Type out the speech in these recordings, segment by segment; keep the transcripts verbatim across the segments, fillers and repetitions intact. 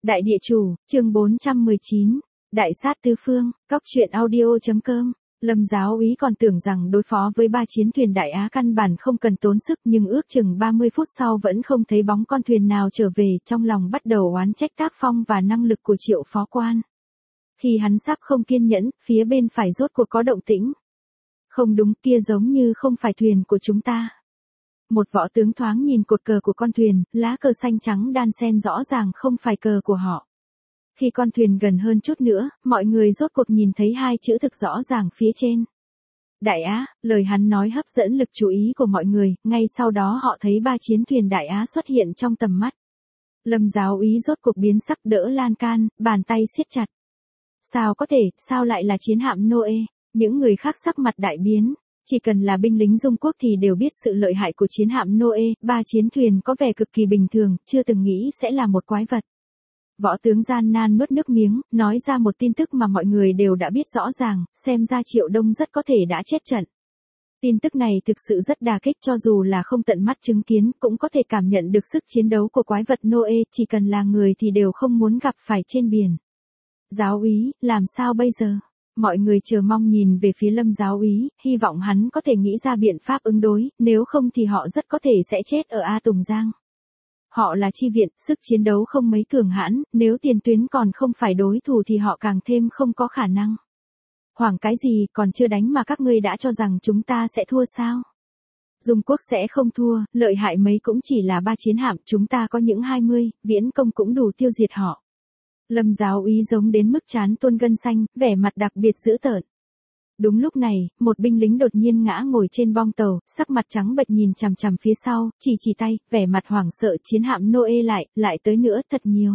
Đại địa chủ, chương bốn trăm mười chín, Đại sát tứ phương, cóc truyện audio.com. Lâm giáo úy còn tưởng rằng đối phó với ba chiến thuyền Đại Á căn bản không cần tốn sức, nhưng ước chừng ba mươi phút sau vẫn không thấy bóng con thuyền nào trở về, trong lòng bắt đầu oán trách tác phong và năng lực của Triệu phó quan. Khi hắn sắp không kiên nhẫn, phía bên phải rốt cuộc có động tĩnh. Không đúng, kia giống như không phải thuyền của chúng ta. Một võ tướng thoáng nhìn cột cờ của con thuyền, lá cờ xanh trắng đan xen rõ ràng không phải cờ của họ. Khi con thuyền gần hơn chút nữa, mọi người rốt cuộc nhìn thấy hai chữ thực rõ ràng phía trên. Đại Á, lời hắn nói hấp dẫn lực chú ý của mọi người, ngay sau đó họ thấy ba chiến thuyền Đại Á xuất hiện trong tầm mắt. Lâm giáo úy rốt cuộc biến sắc, đỡ lan can, bàn tay siết chặt. Sao có thể, sao lại là chiến hạm Noe? Những người khác sắc mặt đại biến. Chỉ cần là binh lính Dung Quốc thì đều biết sự lợi hại của chiến hạm Noe, ba chiến thuyền có vẻ cực kỳ bình thường, chưa từng nghĩ sẽ là một quái vật. Võ tướng gian nan nuốt nước miếng, nói ra một tin tức mà mọi người đều đã biết rõ ràng, xem ra Triệu Đông rất có thể đã chết trận. Tin tức này thực sự rất đả kích, cho dù là không tận mắt chứng kiến, cũng có thể cảm nhận được sức chiến đấu của quái vật Noe, chỉ cần là người thì đều không muốn gặp phải trên biển. Giáo úy, làm sao bây giờ? Mọi người chờ mong nhìn về phía Lâm giáo úy, hy vọng hắn có thể nghĩ ra biện pháp ứng đối, nếu không thì họ rất có thể sẽ chết ở A Tùng Giang. Họ là chi viện, sức chiến đấu không mấy cường hãn, nếu tiền tuyến còn không phải đối thủ thì họ càng thêm không có khả năng. Hoảng cái gì, còn chưa đánh mà các ngươi đã cho rằng chúng ta sẽ thua sao? Dung Quốc sẽ không thua, lợi hại mấy cũng chỉ là ba chiến hạm, chúng ta có những hai mươi, viễn công cũng đủ tiêu diệt họ. Lâm giáo úy giống đến mức trán tuôn gân xanh, vẻ mặt đặc biệt dữ tợn. Đúng lúc này, một binh lính đột nhiên ngã ngồi trên bong tàu, sắc mặt trắng bệch nhìn chằm chằm phía sau, chỉ chỉ tay, vẻ mặt hoảng sợ. Chiến hạm Noe lại, lại tới nữa, thật nhiều.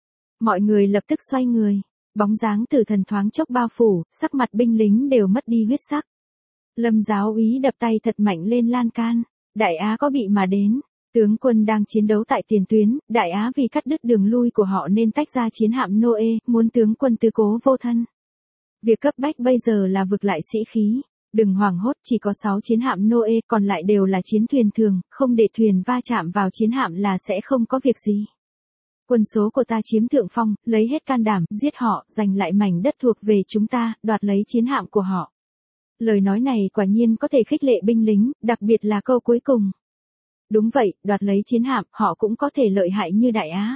Mọi người lập tức xoay người, bóng dáng tử thần thoáng chốc bao phủ, sắc mặt binh lính đều mất đi huyết sắc. Lâm giáo úy đập tay thật mạnh lên lan can, Đại Á có bị mà đến. Tướng quân đang chiến đấu tại tiền tuyến, Đại Á vì cắt đứt đường lui của họ nên tách ra chiến hạm Noe, muốn tướng quân tứ cố vô thân. Việc cấp bách bây giờ là vực lại sĩ khí. Đừng hoảng hốt, chỉ có sáu chiến hạm Noe, còn lại đều là chiến thuyền thường, không để thuyền va chạm vào chiến hạm là sẽ không có việc gì. Quân số của ta chiếm thượng phong, lấy hết can đảm, giết họ, giành lại mảnh đất thuộc về chúng ta, đoạt lấy chiến hạm của họ. Lời nói này quả nhiên có thể khích lệ binh lính, đặc biệt là câu cuối cùng. Đúng vậy, đoạt lấy chiến hạm, họ cũng có thể lợi hại như Đại Á.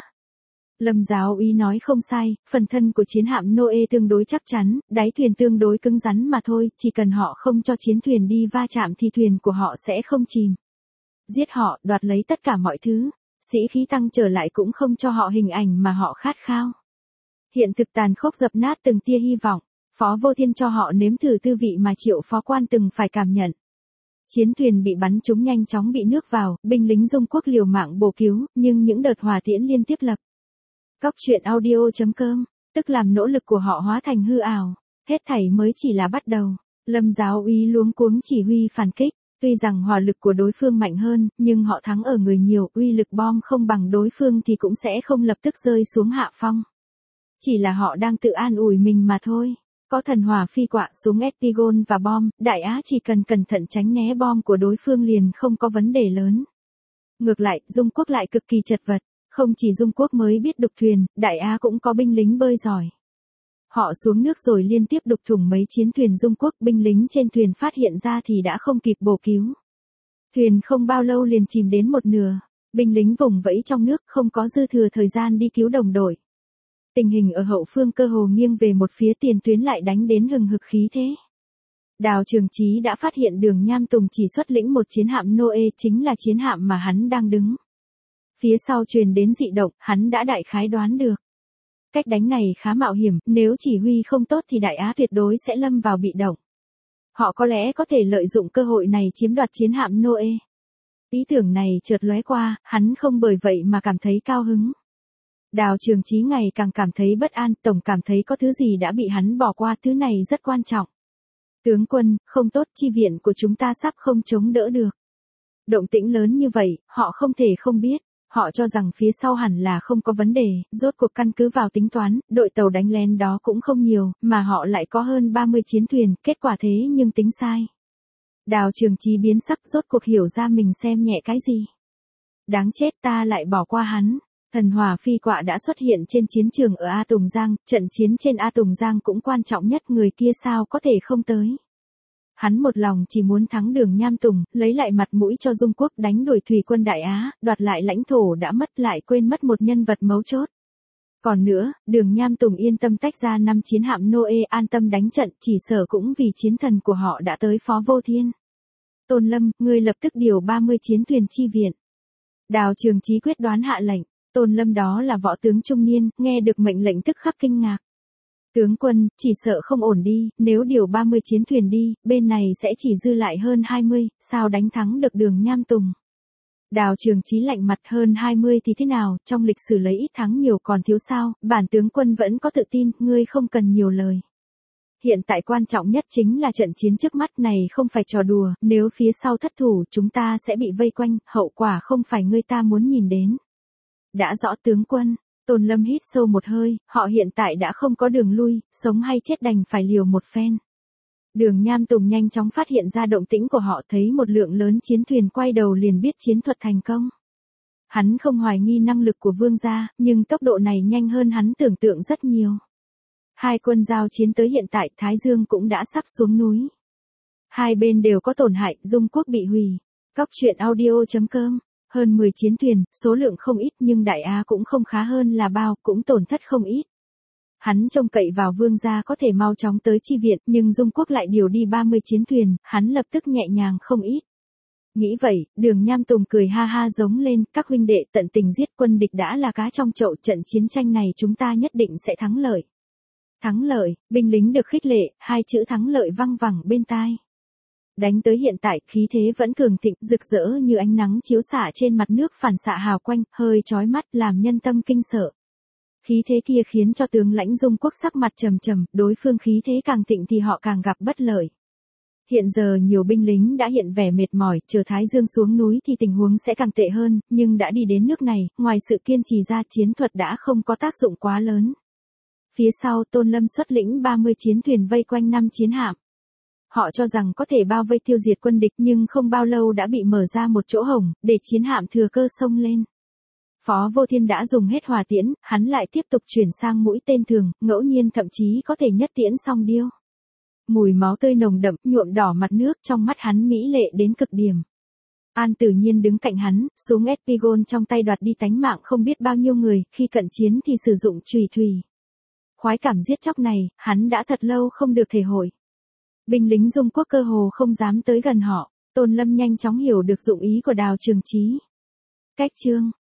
Lâm giáo úy nói không sai, phần thân của chiến hạm Noe tương đối chắc chắn, đáy thuyền tương đối cứng rắn mà thôi, chỉ cần họ không cho chiến thuyền đi va chạm thì thuyền của họ sẽ không chìm. Giết họ, đoạt lấy tất cả mọi thứ, sĩ khí tăng trở lại cũng không cho họ hình ảnh mà họ khát khao. Hiện thực tàn khốc dập nát từng tia hy vọng, Phó Vô Thiên cho họ nếm thử tư vị mà Triệu phó quan từng phải cảm nhận. Chiến thuyền bị bắn trúng nhanh chóng bị nước vào, binh lính Dung Quốc liều mạng bổ cứu, nhưng những đợt hỏa tiễn liên tiếp lập. Cóc truyện audio.com, tức làm nỗ lực của họ hóa thành hư ảo. Hết thảy mới chỉ là bắt đầu. Lâm giáo úy luống cuống chỉ huy phản kích. Tuy rằng hỏa lực của đối phương mạnh hơn, nhưng họ thắng ở người nhiều, uy lực bom không bằng đối phương thì cũng sẽ không lập tức rơi xuống hạ phong. Chỉ là họ đang tự an ủi mình mà thôi. Có thần hỏa phi quạ, súng Epigon và bom, Đại Á chỉ cần cẩn thận tránh né bom của đối phương liền không có vấn đề lớn. Ngược lại, Dung Quốc lại cực kỳ chật vật. Không chỉ Dung Quốc mới biết đục thuyền, Đại Á cũng có binh lính bơi giỏi. Họ xuống nước rồi liên tiếp đục thủng mấy chiến thuyền Dung Quốc, binh lính trên thuyền phát hiện ra thì đã không kịp bổ cứu. Thuyền không bao lâu liền chìm đến một nửa, binh lính vùng vẫy trong nước không có dư thừa thời gian đi cứu đồng đội. Tình hình ở hậu phương cơ hồ nghiêng về một phía, tiền tuyến lại đánh đến hừng hực khí thế. Đào Trường Chí đã phát hiện Đường Nham Tùng chỉ xuất lĩnh một chiến hạm Noe, chính là chiến hạm mà hắn đang đứng. Phía sau truyền đến dị động, hắn đã đại khái đoán được. Cách đánh này khá mạo hiểm, nếu chỉ huy không tốt thì Đại Á tuyệt đối sẽ lâm vào bị động. Họ có lẽ có thể lợi dụng cơ hội này chiếm đoạt chiến hạm Noe. Ý tưởng này chợt lóe qua, hắn không bởi vậy mà cảm thấy cao hứng. Đào Trường Chí ngày càng cảm thấy bất an, tổng cảm thấy có thứ gì đã bị hắn bỏ qua, thứ này rất quan trọng. Tướng quân, không tốt, chi viện của chúng ta sắp không chống đỡ được. Động tĩnh lớn như vậy, họ không thể không biết. Họ cho rằng phía sau hẳn là không có vấn đề, rốt cuộc căn cứ vào tính toán, đội tàu đánh lén đó cũng không nhiều, mà họ lại có hơn ba mươi chiến thuyền, kết quả thế nhưng tính sai. Đào Trường Chí biến sắc, rốt cuộc hiểu ra mình xem nhẹ cái gì. Đáng chết, ta lại bỏ qua hắn. Thần hỏa phi quạ đã xuất hiện trên chiến trường ở A Tùng Giang, trận chiến trên A Tùng Giang cũng quan trọng nhất, người kia sao có thể không tới. Hắn một lòng chỉ muốn thắng Đường Nham Tùng, lấy lại mặt mũi cho Dung Quốc, đánh đuổi thủy quân Đại Á, đoạt lại lãnh thổ đã mất, lại quên mất một nhân vật mấu chốt. Còn nữa, Đường Nham Tùng yên tâm tách ra năm chiến hạm Noe, an tâm đánh trận, chỉ sở cũng vì chiến thần của họ đã tới phó vô thiên. Tôn Lâm, ngươi lập tức điều ba mươi chiến thuyền chi viện. Đào Trường Chí quyết đoán hạ lệnh. Tôn Lâm đó là võ tướng trung niên, nghe được mệnh lệnh tức khắc kinh ngạc. Tướng quân, chỉ sợ không ổn đi, nếu điều ba mươi chiến thuyền đi, bên này sẽ chỉ dư lại hơn hai mươi, sao đánh thắng được Đường Nham Tùng. Đào Trường Chí lạnh mặt, hơn hai mươi thì thế nào, trong lịch sử lấy ít thắng nhiều còn thiếu sao, bản tướng quân vẫn có tự tin, ngươi không cần nhiều lời. Hiện tại quan trọng nhất chính là trận chiến trước mắt này không phải trò đùa, nếu phía sau thất thủ chúng ta sẽ bị vây quanh, hậu quả không phải ngươi ta muốn nhìn đến. Đã rõ tướng quân, Tôn Lâm hít sâu một hơi, họ hiện tại đã không có đường lui, sống hay chết đành phải liều một phen. Đường Nham Tùng nhanh chóng phát hiện ra động tĩnh của họ, thấy một lượng lớn chiến thuyền quay đầu liền biết chiến thuật thành công. Hắn không hoài nghi năng lực của vương gia, nhưng tốc độ này nhanh hơn hắn tưởng tượng rất nhiều. Hai quân giao chiến tới hiện tại, Thái Dương cũng đã sắp xuống núi. Hai bên đều có tổn hại, Dung Quốc bị hủy. Cóc truyện audio chấm com. Hơn mười chiến thuyền, số lượng không ít nhưng Đại Á cũng không khá hơn là bao, cũng tổn thất không ít. Hắn trông cậy vào vương gia có thể mau chóng tới chi viện, nhưng Dung Quốc lại điều đi ba mươi chiến thuyền, hắn lập tức nhẹ nhàng không ít. Nghĩ vậy, Đường Nham Tùng cười ha ha giống lên, các huynh đệ tận tình giết quân địch đã là cá trong chậu, trận chiến tranh này chúng ta nhất định sẽ thắng lợi. Thắng lợi, binh lính được khích lệ, hai chữ thắng lợi văng vẳng bên tai. Đánh tới hiện tại, khí thế vẫn cường thịnh, rực rỡ như ánh nắng chiếu xạ trên mặt nước, phản xạ hào quanh, hơi chói mắt, làm nhân tâm kinh sợ. Khí thế kia khiến cho tướng lãnh Dung Quốc sắc mặt trầm trầm, đối phương khí thế càng thịnh thì họ càng gặp bất lợi. Hiện giờ nhiều binh lính đã hiện vẻ mệt mỏi, chờ Thái Dương xuống núi thì tình huống sẽ càng tệ hơn, nhưng đã đi đến nước này, ngoài sự kiên trì ra, chiến thuật đã không có tác dụng quá lớn. Phía sau, Tôn Lâm xuất lĩnh ba mươi chiến thuyền vây quanh năm chiến hạm. Họ cho rằng có thể bao vây tiêu diệt quân địch, nhưng không bao lâu đã bị mở ra một chỗ hổng, để chiến hạm thừa cơ xông lên. Phó Vô Thiên đã dùng hết hỏa tiễn, hắn lại tiếp tục chuyển sang mũi tên thường, ngẫu nhiên thậm chí có thể nhất tiễn song điêu. Mùi máu tươi nồng đậm, nhuộm đỏ mặt nước, trong mắt hắn mỹ lệ đến cực điểm. An Tử Nhiên đứng cạnh hắn, súng Espigon trong tay đoạt đi tánh mạng không biết bao nhiêu người, khi cận chiến thì sử dụng chùy thùy. Khoái cảm giết chóc này, hắn đã thật lâu không được thể hội. Binh lính Dung Quốc cơ hồ không dám tới gần họ, Tôn Lâm nhanh chóng hiểu được dụng ý của Đào Trường Chí. Cách chương